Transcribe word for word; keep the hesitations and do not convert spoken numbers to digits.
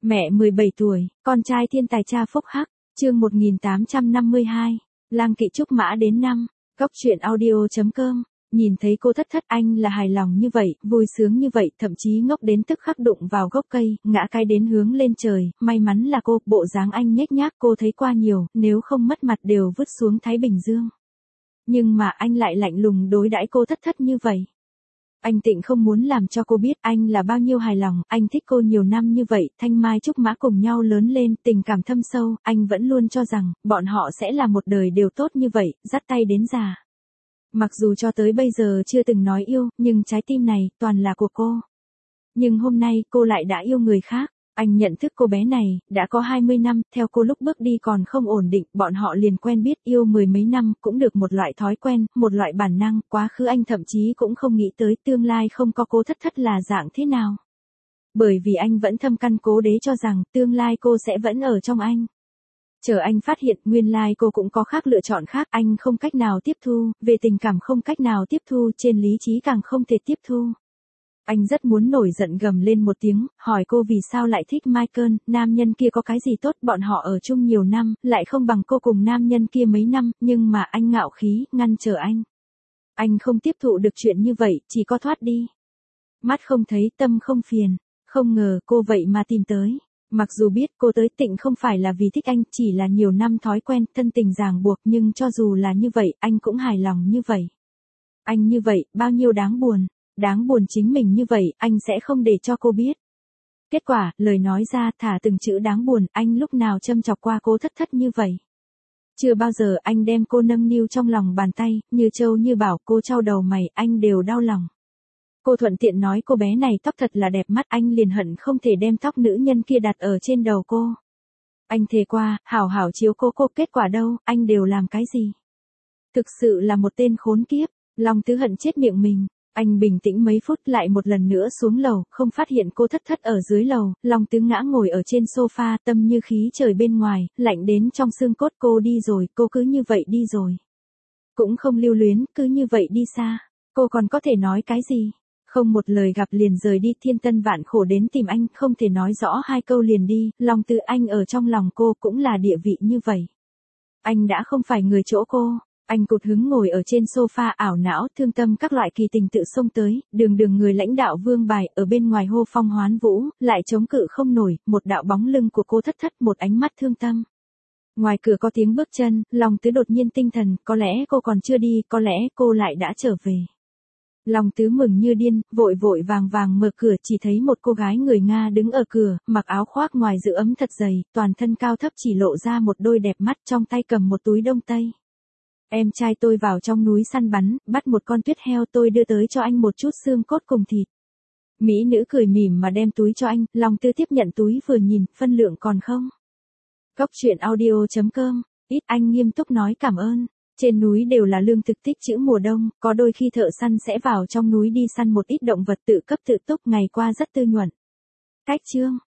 Mẹ mười bảy tuổi, con trai thiên tài cha phúc hắc, chương một nghìn tám trăm năm mươi hai, lang kỵ trúc mã đến năm, góc truyện audio.com, nhìn thấy cô thất thất anh là hài lòng như vậy, vui sướng như vậy, thậm chí ngốc đến tức khắc đụng vào gốc cây, ngã cái đến hướng lên trời, may mắn là cô, bộ dáng anh nhếch nhác cô thấy qua nhiều, nếu không mất mặt đều vứt xuống Thái Bình Dương. Nhưng mà anh lại lạnh lùng đối đãi cô thất thất như vậy. Anh Tịnh không muốn làm cho cô biết anh là bao nhiêu hài lòng, anh thích cô nhiều năm như vậy, thanh mai trúc mã cùng nhau lớn lên, tình cảm thâm sâu, anh vẫn luôn cho rằng, bọn họ sẽ là một đời đều tốt như vậy, dắt tay đến già. Mặc dù cho tới bây giờ chưa từng nói yêu, nhưng trái tim này, toàn là của cô. Nhưng hôm nay, cô lại đã yêu người khác. Anh nhận thức cô bé này, đã có hai mươi năm, theo cô lúc bước đi còn không ổn định, bọn họ liền quen biết yêu mười mấy năm, cũng được một loại thói quen, một loại bản năng, quá khứ anh thậm chí cũng không nghĩ tới tương lai không có cô thất thất là dạng thế nào. Bởi vì anh vẫn thâm căn cố đế cho rằng, tương lai cô sẽ vẫn ở trong anh. Chờ anh phát hiện, nguyên lai cô cũng có khác lựa chọn khác, anh không cách nào tiếp thu, về tình cảm không cách nào tiếp thu, trên lý trí càng không thể tiếp thu. Anh rất muốn nổi giận gầm lên một tiếng, hỏi cô vì sao lại thích Michael, nam nhân kia có cái gì tốt, bọn họ ở chung nhiều năm, lại không bằng cô cùng nam nhân kia mấy năm, nhưng mà anh ngạo khí, ngăn trở anh. Anh không tiếp thụ được chuyện như vậy, chỉ có thoát đi. Mắt không thấy, tâm không phiền, không ngờ cô vậy mà tìm tới. Mặc dù biết cô tới Tịnh không phải là vì thích anh, chỉ là nhiều năm thói quen, thân tình ràng buộc, nhưng cho dù là như vậy, anh cũng hài lòng như vậy. Anh như vậy, bao nhiêu đáng buồn. Đáng buồn chính mình như vậy, anh sẽ không để cho cô biết. Kết quả, lời nói ra, thả từng chữ đáng buồn, anh lúc nào châm chọc qua cô thất thất như vậy. Chưa bao giờ anh đem cô nâng niu trong lòng bàn tay, như châu như bảo, cô trao đầu mày, anh đều đau lòng. Cô thuận tiện nói cô bé này tóc thật là đẹp mắt, anh liền hận không thể đem tóc nữ nhân kia đặt ở trên đầu cô. Anh thề qua, hảo hảo chiếu cô cô, kết quả đâu, anh đều làm cái gì. Thực sự là một tên khốn kiếp, lòng tứ hận chết miệng mình. Anh bình tĩnh mấy phút lại một lần nữa xuống lầu, không phát hiện cô thất thất ở dưới lầu, lòng tứ ngã ngồi ở trên sofa, tâm như khí trời bên ngoài, lạnh đến trong xương cốt. Cô đi rồi, cô cứ như vậy đi rồi. Cũng không lưu luyến, cứ như vậy đi xa. Cô còn có thể nói cái gì? Không một lời gặp liền rời đi, thiên tân vạn khổ đến tìm anh, không thể nói rõ hai câu liền đi, lòng tứ anh ở trong lòng cô cũng là địa vị như vậy. Anh đã không phải người chỗ cô. Anh cụt hứng ngồi ở trên sofa ảo não, thương tâm các loại kỳ tình tự xông tới, đường đường người lãnh đạo vương bài, ở bên ngoài hô phong hoán vũ, lại chống cự không nổi, một đạo bóng lưng của cô thất thất, một ánh mắt thương tâm. Ngoài cửa có tiếng bước chân, lòng tứ đột nhiên tinh thần, có lẽ cô còn chưa đi, có lẽ cô lại đã trở về. Lòng tứ mừng như điên, vội vội vàng vàng mở cửa, chỉ thấy một cô gái người Nga đứng ở cửa, mặc áo khoác ngoài giữ ấm thật dày, toàn thân cao thấp chỉ lộ ra một đôi đẹp mắt, trong tay cầm một túi đông tây. Em trai tôi vào trong núi săn bắn, bắt một con tuyết heo, tôi đưa tới cho anh một chút xương cốt cùng thịt. Mỹ nữ cười mỉm mà đem túi cho anh, lòng tư tiếp nhận túi vừa nhìn, phân lượng còn không. Góc truyện audio.com, ít anh nghiêm túc nói cảm ơn. Trên núi đều là lương thực tích trữ mùa đông, có đôi khi thợ săn sẽ vào trong núi đi săn một ít động vật tự cấp tự túc, ngày qua rất tư nhuận. Cách chương.